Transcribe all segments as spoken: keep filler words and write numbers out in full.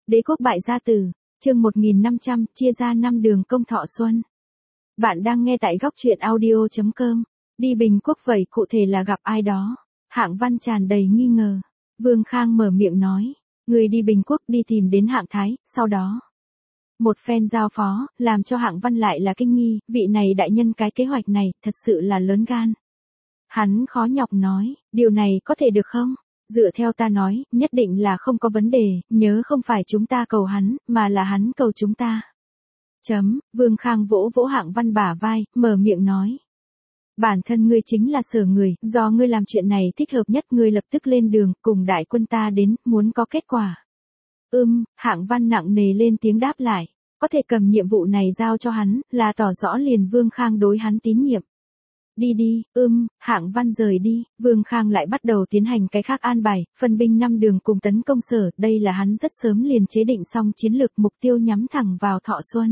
Đế quốc bại gia tử, chương một nghìn năm trăm, chia ra năm đường công thọ xuân. Bạn đang nghe tại góc truyện audio chấm com. Đi Bình Quốc vậy cụ thể là gặp ai đó? Hạng Văn tràn đầy nghi ngờ. Vương Khang mở miệng nói, người đi Bình Quốc đi tìm đến Hạng Thái, sau đó. Một phen giao phó, làm cho Hạng Văn lại là kinh nghi, vị này đại nhân cái kế hoạch này, thật sự là lớn gan. Hắn khó nhọc nói, điều này có thể được không? Dựa theo ta nói, nhất định là không có vấn đề, nhớ không phải chúng ta cầu hắn, mà là hắn cầu chúng ta. Chấm, Vương Khang vỗ vỗ Hạng Văn bả vai, mở miệng nói. Bản thân ngươi chính là sở người, do ngươi làm chuyện này thích hợp nhất, ngươi lập tức lên đường, cùng đại quân ta đến, muốn có kết quả. Ưm, Hạng Văn nặng nề lên tiếng đáp lại, có thể cầm nhiệm vụ này giao cho hắn, là tỏ rõ liền Vương Khang đối hắn tín nhiệm. Đi đi, ưm, Hạng Văn rời đi, Vương Khang lại bắt đầu tiến hành cái khác an bài, phân binh năm đường cùng tấn công sở, đây là hắn rất sớm liền chế định xong chiến lược, mục tiêu nhắm thẳng vào Thọ Xuân.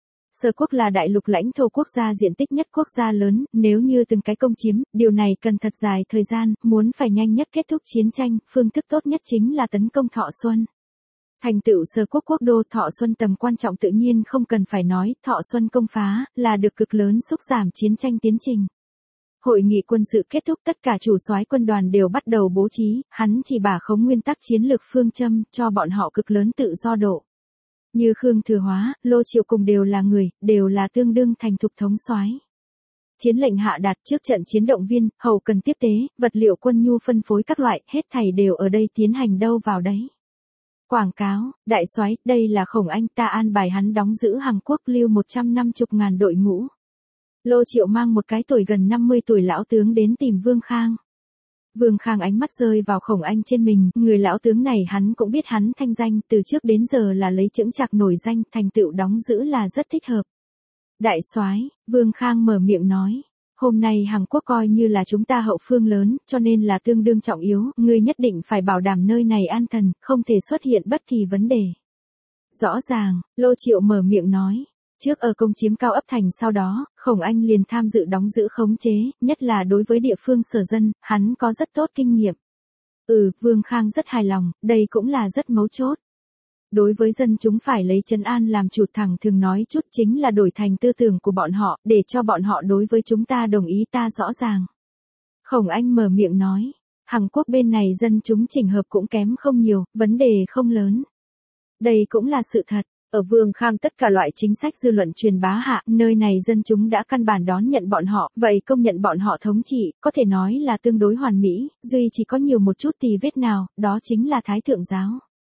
Sở quốc là đại lục lãnh thổ quốc gia diện tích nhất quốc gia lớn, nếu như từng cái công chiếm, điều này cần thật dài thời gian, muốn phải nhanh nhất kết thúc chiến tranh, phương thức tốt nhất chính là tấn công Thọ Xuân. Thành tựu Sở quốc quốc đô Thọ Xuân tầm quan trọng tự nhiên không cần phải nói, Thọ Xuân công phá, là được cực lớn xúc giảm chiến tranh tiến trình. Hội nghị quân sự kết thúc, tất cả chủ soái quân đoàn đều bắt đầu bố trí, hắn chỉ bả khống nguyên tắc chiến lược phương châm, cho bọn họ cực lớn tự do độ. Như Khương Thừa Hóa, Lô Triệu cùng đều là người, đều là tương đương thành thục thống soái. Chiến lệnh hạ đạt, trước trận chiến động viên, hậu cần tiếp tế, vật liệu quân nhu phân phối các loại, hết thảy đều ở đây tiến hành đâu vào đấy. Quảng cáo, đại soái, đây là Khổng Anh, ta an bài hắn đóng giữ Hằng Quốc lưu một trăm năm mươi ngàn đội ngũ. Lô Triệu mang một cái tuổi gần năm mươi tuổi lão tướng đến tìm Vương Khang. Vương Khang ánh mắt rơi vào Khổng Anh trên mình, người lão tướng này hắn cũng biết hắn thanh danh, từ trước đến giờ là lấy chững chạc nổi danh, thành tựu đóng giữ là rất thích hợp. Đại soái, Vương Khang mở miệng nói, hôm nay Hằng Quốc coi như là chúng ta hậu phương lớn, cho nên là tương đương trọng yếu, ngươi nhất định phải bảo đảm nơi này an thần, không thể xuất hiện bất kỳ vấn đề. Rõ ràng, Lô Triệu mở miệng nói. Trước ở công chiếm Cao Ấp Thành sau đó, Khổng Anh liền tham dự đóng giữ khống chế, nhất là đối với địa phương sở dân, hắn có rất tốt kinh nghiệm. Ừ, Vương Khang rất hài lòng, đây cũng là rất mấu chốt. Đối với dân chúng phải lấy trấn an làm chủ, thẳng thường nói chút chính là đổi thành tư tưởng của bọn họ, để cho bọn họ đối với chúng ta đồng ý ta rõ ràng. Khổng Anh mở miệng nói, Hằng Quốc bên này dân chúng chỉnh hợp cũng kém không nhiều, vấn đề không lớn. Đây cũng là sự thật. Ở Vương Khang tất cả loại chính sách dư luận truyền bá hạ, nơi này dân chúng đã căn bản đón nhận bọn họ, vậy công nhận bọn họ thống trị, có thể nói là tương đối hoàn mỹ, duy chỉ có nhiều một chút tì vết nào, đó chính là Thái Thượng giáo.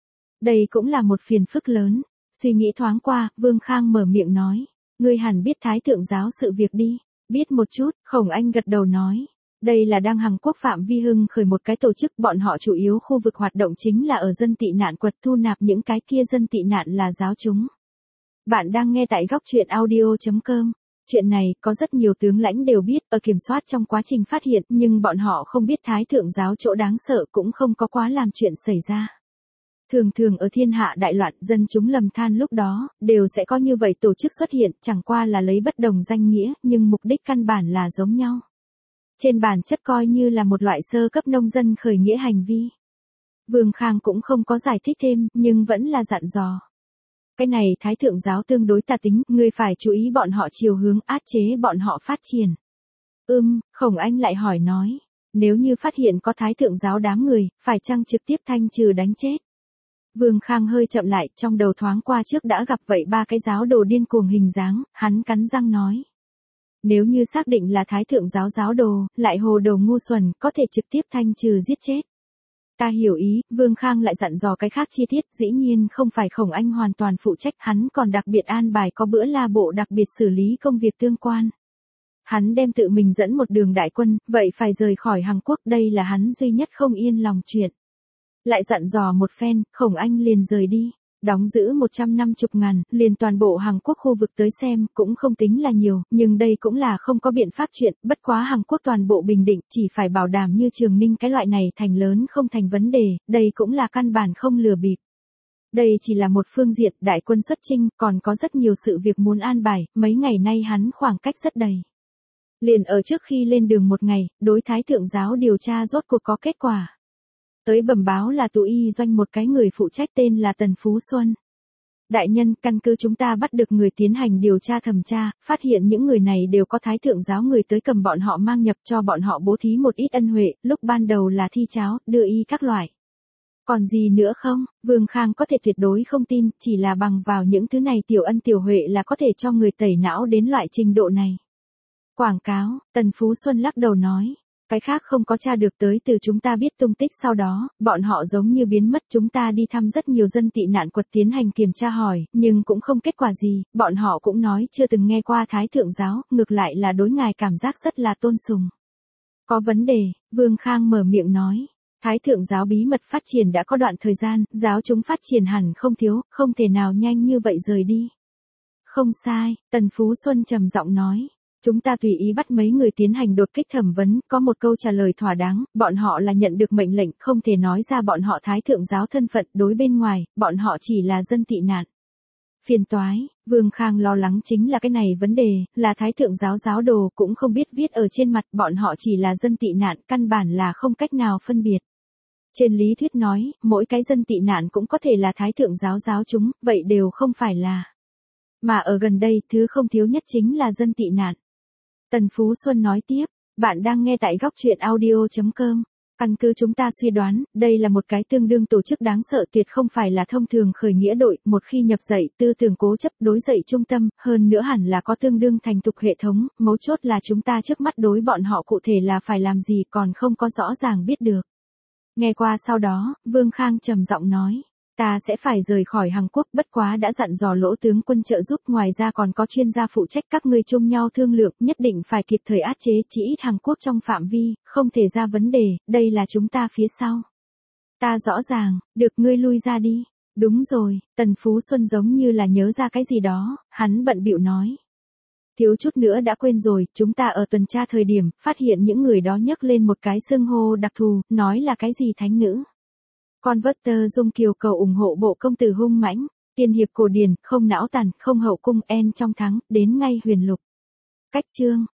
Đây cũng là một phiền phức lớn. Suy nghĩ thoáng qua, Vương Khang mở miệng nói, ngươi hẳn biết Thái Thượng giáo sự việc đi. Biết một chút, Khổng Anh gật đầu nói. Đây là đang Hằng Quốc phạm vi hưng khởi một cái tổ chức, bọn họ chủ yếu khu vực hoạt động chính là ở dân tị nạn quật, thu nạp những cái kia dân tị nạn là giáo chúng. Bạn đang nghe tại góc truyện audio chấm com. Chuyện này, có rất nhiều tướng lãnh đều biết, ở kiểm soát trong quá trình phát hiện, nhưng bọn họ không biết Thái Thượng giáo chỗ đáng sợ, cũng không có quá làm chuyện xảy ra. Thường thường ở thiên hạ đại loạn, dân chúng lầm than lúc đó, đều sẽ có như vậy tổ chức xuất hiện, chẳng qua là lấy bất đồng danh nghĩa, nhưng mục đích căn bản là giống nhau. Trên bản chất coi như là một loại sơ cấp nông dân khởi nghĩa hành vi. Vương Khang cũng không có giải thích thêm, nhưng vẫn là dặn dò. Cái này Thái Thượng giáo tương đối tà tính, ngươi phải chú ý bọn họ chiều hướng, áp chế bọn họ phát triển. Ưm, Khổng Anh lại hỏi nói, nếu như phát hiện có Thái Thượng giáo đám người, phải chăng trực tiếp thanh trừ đánh chết? Vương Khang hơi chậm lại, trong đầu thoáng qua trước đã gặp vậy ba cái giáo đồ điên cuồng hình dáng, hắn cắn răng nói. Nếu như xác định là Thái Thượng giáo giáo đồ, lại hồ đồ ngu xuẩn, có thể trực tiếp thanh trừ giết chết. Ta hiểu ý, Vương Khang lại dặn dò cái khác chi tiết, dĩ nhiên không phải Khổng Anh hoàn toàn phụ trách, hắn còn đặc biệt an bài có bữa la bộ đặc biệt xử lý công việc tương quan. Hắn đem tự mình dẫn một đường đại quân, vậy phải rời khỏi Hằng Quốc, đây là hắn duy nhất không yên lòng chuyện. Lại dặn dò một phen, Khổng Anh liền rời đi. Đóng giữ một trăm năm mươi ngàn, liền toàn bộ Hằng Quốc khu vực tới xem, cũng không tính là nhiều, nhưng đây cũng là không có biện pháp chuyện, bất quá Hằng Quốc toàn bộ bình định, chỉ phải bảo đảm như Trường Ninh cái loại này thành lớn không thành vấn đề, đây cũng là căn bản không lừa bịp. Đây chỉ là một phương diện, đại quân xuất chinh, còn có rất nhiều sự việc muốn an bài, mấy ngày nay hắn khoảng cách rất đầy. Liền ở trước khi lên đường một ngày, đối Thái Thượng giáo điều tra rốt cuộc có kết quả. Tới bẩm báo là tụ y doanh một cái người phụ trách tên là Tần Phú Xuân. Đại nhân, căn cứ chúng ta bắt được người tiến hành điều tra thẩm tra, phát hiện những người này đều có thái thượng giáo người tới cầm bọn họ mang nhập cho bọn họ bố thí một ít ân huệ, lúc ban đầu là thi cháo, đưa y các loại. Còn gì nữa không? Vương Khang có thể tuyệt đối không tin, chỉ là bằng vào những thứ này tiểu ân tiểu huệ là có thể cho người tẩy não đến loại trình độ này. Quảng cáo, Tần Phú Xuân lắc đầu nói. Cái khác không có tra được tới từ chúng ta biết tung tích sau đó, bọn họ giống như biến mất chúng ta đi thăm rất nhiều dân tị nạn quật tiến hành kiểm tra hỏi, nhưng cũng không kết quả gì, bọn họ cũng nói chưa từng nghe qua Thái Thượng Giáo, ngược lại là đối ngài cảm giác rất là tôn sùng. Có vấn đề, Vương Khang mở miệng nói. Thái Thượng Giáo bí mật phát triển đã có đoạn thời gian, giáo chúng phát triển hẳn không thiếu, không thể nào nhanh như vậy rời đi. Không sai, Tần Phú Xuân trầm giọng nói. Chúng ta tùy ý bắt mấy người tiến hành đột kích thẩm vấn, có một câu trả lời thỏa đáng, bọn họ là nhận được mệnh lệnh, không thể nói ra bọn họ Thái Thượng Giáo thân phận, đối bên ngoài, bọn họ chỉ là dân tị nạn. Phiền toái, Vương Khang lo lắng chính là cái này vấn đề, là Thái Thượng Giáo giáo đồ, cũng không biết viết ở trên mặt, bọn họ chỉ là dân tị nạn, căn bản là không cách nào phân biệt. Trên lý thuyết nói, mỗi cái dân tị nạn cũng có thể là Thái Thượng Giáo giáo chúng, vậy đều không phải là. Mà ở gần đây, thứ không thiếu nhất chính là dân tị nạn. Tần Phú Xuân nói tiếp, bạn đang nghe tại góc truyện audio chấm com. Căn cứ chúng ta suy đoán, đây là một cái tương đương tổ chức đáng sợ tuyệt không phải là thông thường khởi nghĩa đội, một khi nhập dạy, tư tưởng cố chấp đối dạy trung tâm, hơn nữa hẳn là có tương đương thành tục hệ thống, mấu chốt là chúng ta trước mắt đối bọn họ cụ thể là phải làm gì còn không có rõ ràng biết được. Nghe qua sau đó, Vương Khang trầm giọng nói. Ta sẽ phải rời khỏi Hàn Quốc, bất quá đã dặn dò Lỗ tướng quân trợ giúp, ngoài ra còn có chuyên gia phụ trách các ngươi chung nhau thương lượng, nhất định phải kịp thời áp chế chỉ ít Hàn Quốc trong phạm vi, không thể ra vấn đề, đây là chúng ta phía sau. Ta rõ ràng, được ngươi lui ra đi. Đúng rồi, Tần Phú Xuân giống như là nhớ ra cái gì đó, hắn bận bịu nói. Thiếu chút nữa đã quên rồi, chúng ta ở tuần tra thời điểm, phát hiện những người đó nhấc lên một cái xưng hô đặc thù, nói là cái gì thánh nữ. Converter Dung Kiều cầu ủng hộ bộ công tử hung mãnh, tiên hiệp cổ điển, không não tàn, không hậu cung en trong thắng, đến ngay huyền lục. Cách chương